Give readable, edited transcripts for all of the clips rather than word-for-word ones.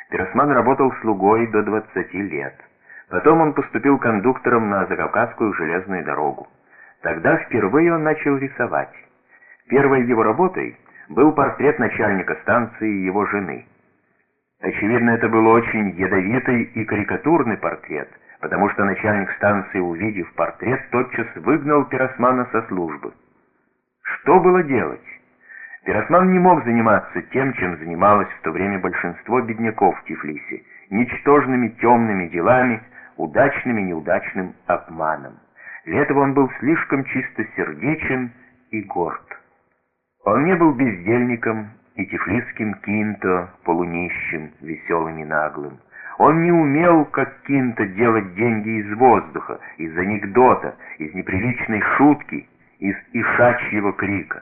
Пиросман работал слугой до 20 лет. Потом он поступил кондуктором на Закавказскую железную дорогу. Тогда впервые он начал рисовать. Первой его работой был портрет начальника станции и его жены. Очевидно, это был очень ядовитый и карикатурный портрет, потому что начальник станции, увидев портрет, тотчас выгнал Пиросмана со службы. Что было делать? Пиросман не мог заниматься тем, чем занималось в то время большинство бедняков в Тифлисе, ничтожными темными делами, удачным и неудачным обманом. Для этого он был слишком чистосердечен и горд. Он не был бездельником и тифлисским кинто, полунищим, веселым и наглым. Он не умел, как кинто, делать деньги из воздуха, из анекдота, из неприличной шутки, из ишачьего крика.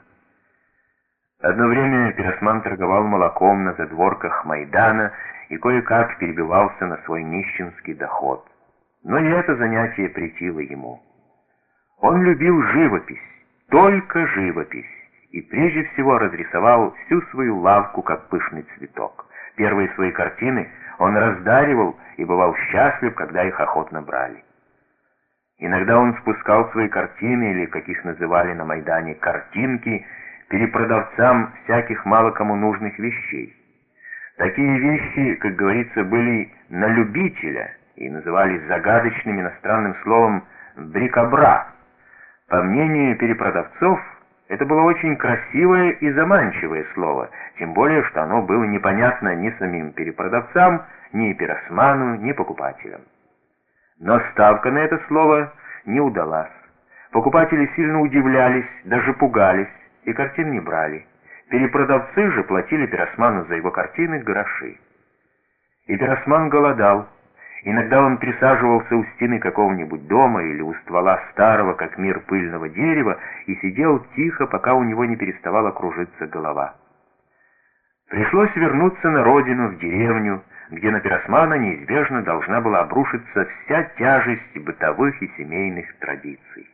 Одно время Пиросман торговал молоком на задворках Майдана и кое-как перебивался на свой нищенский доход. Но и это занятие претило ему. Он любил живопись, только живопись, и прежде всего разрисовал всю свою лавку как пышный цветок. Первые свои картины он раздаривал и бывал счастлив, когда их охотно брали. Иногда он спускал свои картины, или, как их называли на Майдане, картинки, перепродавцам всяких мало кому нужных вещей. Такие вещи, как говорится, были на любителя и назывались загадочным иностранным словом «брикобра». По мнению перепродавцов, это было очень красивое и заманчивое слово, тем более, что оно было непонятно ни самим перепродавцам, ни Пиросману, ни покупателям. Но ставка на это слово не удалась. Покупатели сильно удивлялись, даже пугались, и картин не брали. Перепродавцы же платили Пиросману за его картины гроши. И Пиросман голодал. Иногда он присаживался у стены какого-нибудь дома или у ствола старого, как мир, пыльного дерева и сидел тихо, пока у него не переставала кружиться голова. Пришлось вернуться на родину, в деревню, где на Пиросмана неизбежно должна была обрушиться вся тяжесть бытовых и семейных традиций.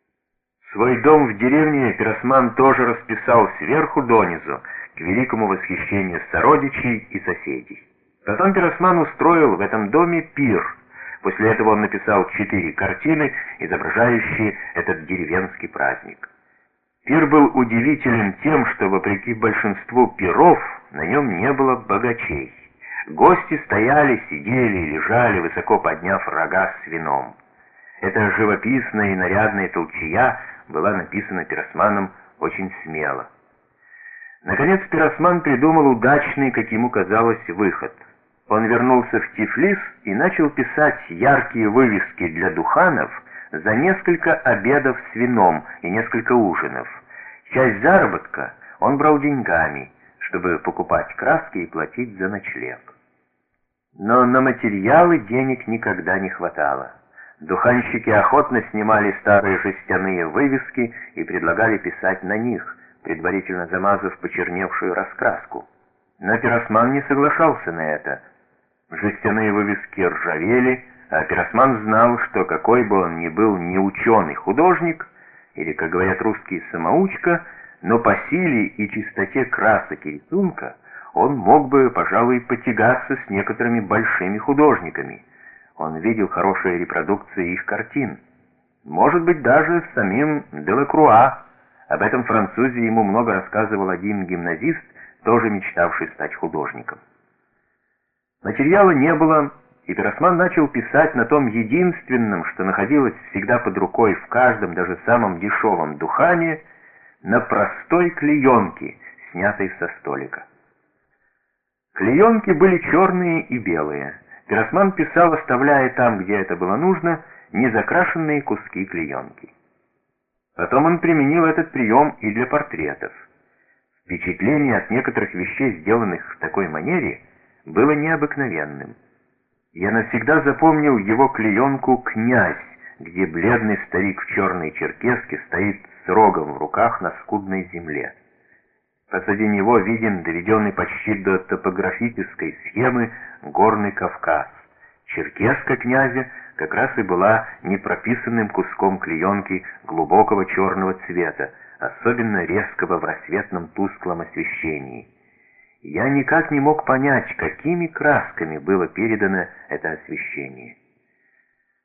Свой дом в деревне Пиросман тоже расписал сверху донизу, к великому восхищению сородичей и соседей. Потом Пиросман устроил в этом доме пир. После этого он написал 4 картины, изображающие этот деревенский праздник. Пир был удивителен тем, что, вопреки большинству пиров, на нем не было богачей. Гости стояли, сидели и лежали, высоко подняв рога с вином. Эта живописная и нарядная толчая была написана Пиросманом очень смело. Наконец Пиросман придумал удачный, как ему казалось, выход. Он вернулся в Тифлис и начал писать яркие вывески для духанов за несколько обедов с вином и несколько ужинов. Часть заработка он брал деньгами, чтобы покупать краски и платить за ночлег. Но на материалы денег никогда не хватало. Духанщики охотно снимали старые жестяные вывески и предлагали писать на них, предварительно замазав почерневшую раскраску. Но Пиросман не соглашался на это. Жестяные вывески ржавели, а Пиросман знал, что какой бы он ни был не ученый художник, или, как говорят русские, самоучка, но по силе и чистоте красок и рисунка он мог бы, пожалуй, потягаться с некоторыми большими художниками. Он видел хорошие репродукции их картин. Может быть, даже с самим Делакруа. Об этом французе ему много рассказывал один гимназист, тоже мечтавший стать художником. Материала не было, и Пиросман начал писать на том единственном, что находилось всегда под рукой в каждом, даже самом дешевом духане, на простой клеенке, снятой со столика. Клеенки были черные и белые. Пиросман писал, оставляя там, где это было нужно, незакрашенные куски клеенки. Потом он применил этот прием и для портретов. Впечатление от некоторых вещей, сделанных в такой манере, было необыкновенным. Я навсегда запомнил его клеенку «Князь», где бледный старик в черной черкеске стоит с рогом в руках на скудной земле. Позади него виден доведенный почти до топографической схемы горный Кавказ. Черкеска князя как раз и была непрописанным куском клеенки глубокого черного цвета, особенно резкого в рассветном тусклом освещении. Я никак не мог понять, какими красками было передано это освещение.